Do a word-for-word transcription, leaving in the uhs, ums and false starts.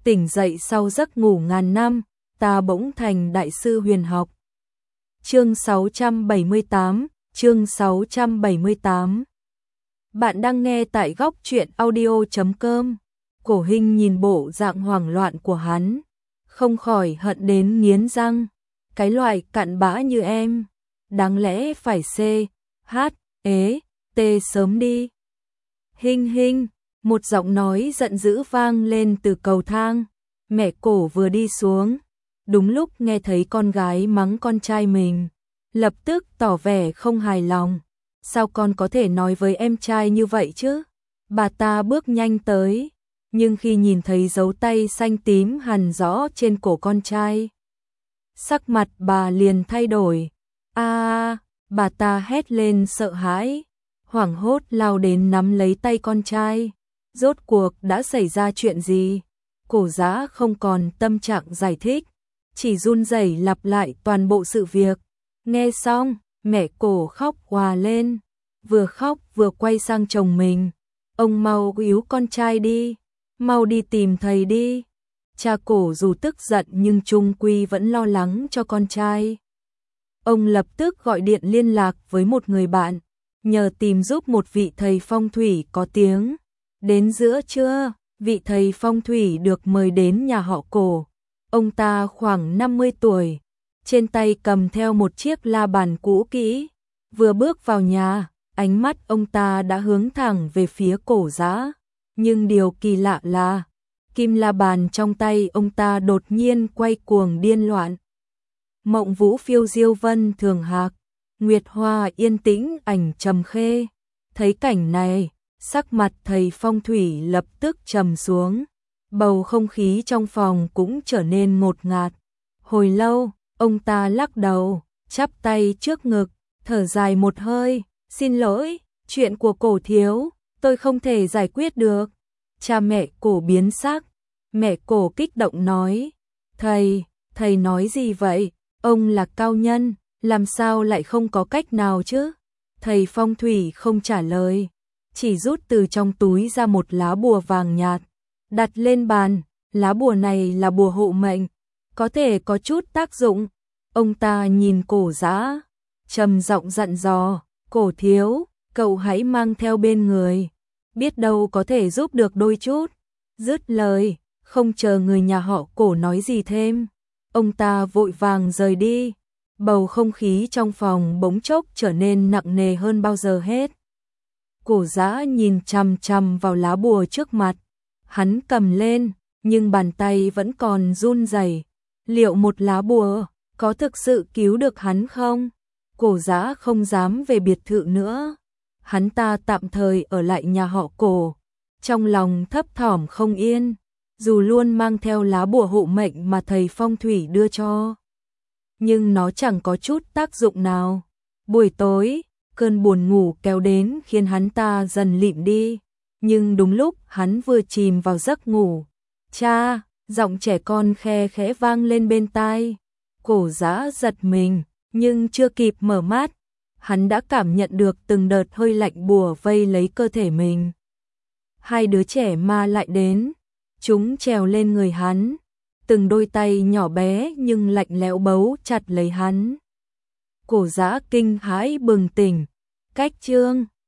tỉnh dậy sau giấc ngủ ngàn năm, ta bỗng thành đại sư huyền học. Chương sáu trăm bảy mươi tám, chương sáu trăm bảy mươi tám. Bạn đang nghe tại góc truyện audio chấm com. Cổ Hinh nhìn bộ dạng hoảng loạn của hắn, không khỏi hận đến nghiến răng. Cái loại cặn bã như em, đáng lẽ phải C, H, ế, T sớm đi. Hinh Hinh, một giọng nói giận dữ vang lên từ cầu thang. Mẹ Cổ vừa đi xuống, đúng lúc nghe thấy con gái mắng con trai mình, lập tức tỏ vẻ không hài lòng. Sao con có thể nói với em trai như vậy chứ? Bà ta bước nhanh tới, nhưng khi nhìn thấy dấu tay xanh tím hằn rõ trên cổ con trai, sắc mặt bà liền thay đổi. A, à, bà ta hét lên sợ hãi, hoảng hốt lao đến nắm lấy tay con trai. Rốt cuộc đã xảy ra chuyện gì? Cổ Dã không còn tâm trạng giải thích, chỉ run rẩy lặp lại toàn bộ sự việc. Nghe xong, mẹ Cổ khóc òa lên, vừa khóc vừa quay sang chồng mình. Ông mau cứu con trai đi, mau đi tìm thầy đi. Cha Cổ dù tức giận nhưng chung quy vẫn lo lắng cho con trai. Ông lập tức gọi điện liên lạc với một người bạn, nhờ tìm giúp một vị thầy phong thủy có tiếng. Đến giữa trưa, vị thầy phong thủy được mời đến nhà họ Cổ. Ông ta khoảng năm mươi tuổi, trên tay cầm theo một chiếc la bàn cũ kỹ. Vừa bước vào nhà, ánh mắt ông ta đã hướng thẳng về phía Cổ Dã. Nhưng điều kỳ lạ là, kim la bàn trong tay ông ta đột nhiên quay cuồng điên loạn. Mộng vũ phiêu diêu vân thường hạc, nguyệt hoa yên tĩnh ảnh trầm khê. Thấy cảnh này, sắc mặt thầy phong thủy lập tức trầm xuống, bầu không khí trong phòng cũng trở nên ngột ngạt. Hồi lâu, ông ta lắc đầu, chắp tay trước ngực, thở dài một hơi. Xin lỗi, chuyện của Cổ thiếu, tôi không thể giải quyết được. Cha mẹ Cổ biến sắc, mẹ Cổ kích động nói, thầy, thầy nói gì vậy? Ông là cao nhân, làm sao lại không có cách nào chứ? Thầy phong thủy không trả lời, chỉ rút từ trong túi ra một lá bùa vàng nhạt, đặt lên bàn. Lá bùa này là bùa hộ mệnh, có thể có chút tác dụng. Ông ta nhìn Cổ Dã, trầm giọng dặn dò, Cổ thiếu, cậu hãy mang theo bên người, biết đâu có thể giúp được đôi chút. Dứt lời, không chờ người nhà họ Cổ nói gì thêm, ông ta vội vàng rời đi. Bầu không khí trong phòng bỗng chốc trở nên nặng nề hơn bao giờ hết. Cổ Dã nhìn chằm chằm vào lá bùa trước mặt, hắn cầm lên, nhưng bàn tay vẫn còn run rẩy. Liệu một lá bùa có thực sự cứu được hắn không? Cổ Dã không dám về biệt thự nữa, hắn ta tạm thời ở lại nhà họ Cổ, trong lòng thấp thỏm không yên, dù luôn mang theo lá bùa hộ mệnh mà thầy phong thủy đưa cho, nhưng nó chẳng có chút tác dụng nào. Buổi tối, cơn buồn ngủ kéo đến khiến hắn ta dần lịm đi, nhưng đúng lúc hắn vừa chìm vào giấc ngủ, cha, giọng trẻ con khe khẽ vang lên bên tai. Cổ Dã giật mình, nhưng chưa kịp mở mắt, hắn đã cảm nhận được từng đợt hơi lạnh bùa vây lấy cơ thể mình. Hai đứa trẻ ma lại đến, chúng trèo lên người hắn, từng đôi tay nhỏ bé nhưng lạnh lẽo bấu chặt lấy hắn. Cổ Dã kinh hãi bừng tỉnh, cách chương